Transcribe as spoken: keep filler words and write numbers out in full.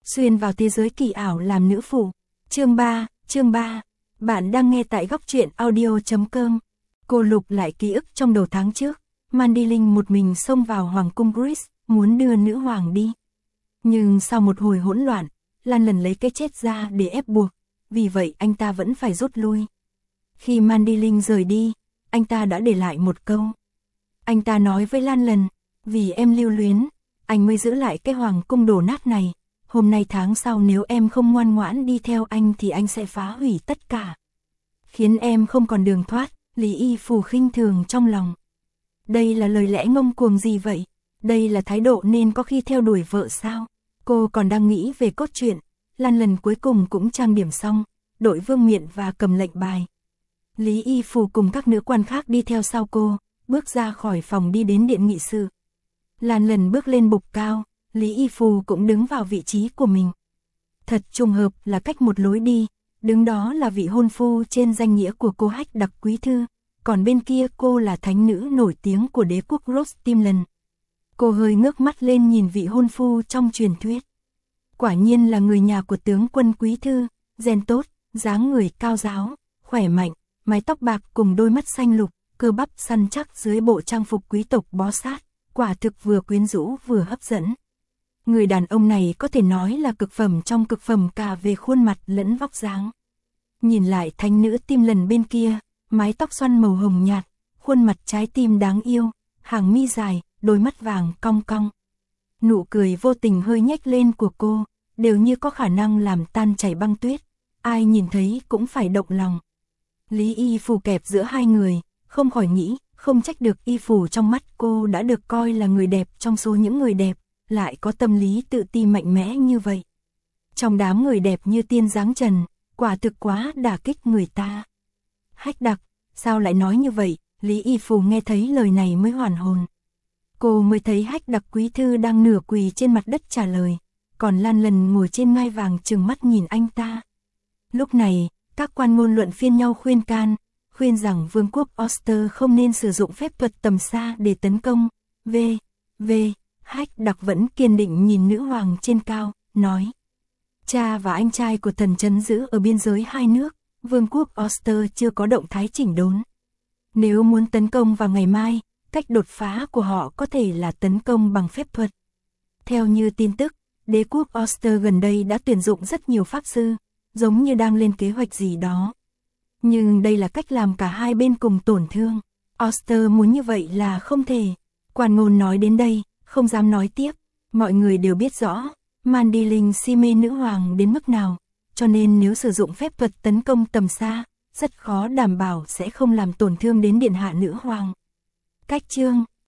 xuyên vào thế giới kỳ ảo làm nữ phụ. Chương ba, chương ba. Bạn đang nghe tại góc truyện audio chấm com. Cô lục lại ký ức trong đầu tháng trước, Mandy Linh một mình xông vào hoàng cung Greece, muốn đưa nữ hoàng đi. Nhưng sau một hồi hỗn loạn, Lan lần lấy cái chết ra để ép buộc, vì vậy anh ta vẫn phải rút lui. Khi Mandy Linh rời đi, anh ta đã để lại một câu. Anh ta nói với Lan lần, vì em lưu luyến, anh mới giữ lại cái hoàng cung đổ nát này. Hôm nay tháng sau nếu em không ngoan ngoãn đi theo anh thì anh sẽ phá hủy tất cả. Khiến em không còn đường thoát, Lý Y Phù khinh thường trong lòng. Đây là lời lẽ ngông cuồng gì vậy? Đây là thái độ nên có khi theo đuổi vợ sao? Cô còn đang nghĩ về cốt truyện. Lan lần cuối cùng cũng trang điểm xong, đội vương miện và cầm lệnh bài. Lý Y Phù cùng các nữ quan khác đi theo sau cô, bước ra khỏi phòng đi đến điện nghị sự. Lan lần bước lên bục cao, Lý Y Phù cũng đứng vào vị trí của mình. Thật trùng hợp là cách một lối đi, đứng đó là vị hôn phu trên danh nghĩa của cô Hách Đặc quý thư, còn bên kia cô là thánh nữ nổi tiếng của đế quốc Rostimland. Cô hơi ngước mắt lên nhìn vị hôn phu trong truyền thuyết. Quả nhiên là người nhà của tướng quân quý thư, gen tốt, dáng người cao ráo, khỏe mạnh, mái tóc bạc cùng đôi mắt xanh lục, cơ bắp săn chắc dưới bộ trang phục quý tộc bó sát, quả thực vừa quyến rũ vừa hấp dẫn. Người đàn ông này có thể nói là cực phẩm trong cực phẩm cả về khuôn mặt lẫn vóc dáng. Nhìn lại thánh nữ tim lần bên kia, mái tóc xoăn màu hồng nhạt, khuôn mặt trái tim đáng yêu, hàng mi dài, đôi mắt vàng cong cong. Nụ cười vô tình hơi nhếch lên của cô, đều như có khả năng làm tan chảy băng tuyết, ai nhìn thấy cũng phải động lòng. Lý Y Phù kẹp giữa hai người, không khỏi nghĩ, không trách được Y Phù trong mắt cô đã được coi là người đẹp trong số những người đẹp, lại có tâm lý tự ti mạnh mẽ như vậy. Trong đám người đẹp như tiên dáng trần, quả thực quá đả kích người ta. Hách Đặc, sao lại nói như vậy? Lý Y Phù nghe thấy lời này mới hoàn hồn. Cô mới thấy Hách Đặc quý thư đang nửa quỳ trên mặt đất trả lời, còn Lan lần ngồi trên ngai vàng trừng mắt nhìn anh ta. Lúc này, các quan ngôn luận phiên nhau khuyên can, khuyên rằng vương quốc Oster không nên sử dụng phép thuật tầm xa để tấn công. V. V. Hách Đặc vẫn kiên định nhìn nữ hoàng trên cao, nói. Cha và anh trai của thần trấn giữ ở biên giới hai nước, vương quốc Oster chưa có động thái chỉnh đốn. Nếu muốn tấn công vào ngày mai, cách đột phá của họ có thể là tấn công bằng phép thuật. Theo như tin tức, đế quốc Oster gần đây đã tuyển dụng rất nhiều pháp sư, giống như đang lên kế hoạch gì đó. Nhưng đây là cách làm cả hai bên cùng tổn thương. Oster muốn như vậy là không thể. Quan ngôn nói đến đây, không dám nói tiếp. Mọi người đều biết rõ, Mandy Linh si mê nữ hoàng đến mức nào, cho nên nếu sử dụng phép thuật tấn công tầm xa, rất khó đảm bảo sẽ không làm tổn thương đến điện hạ nữ hoàng. Cách chương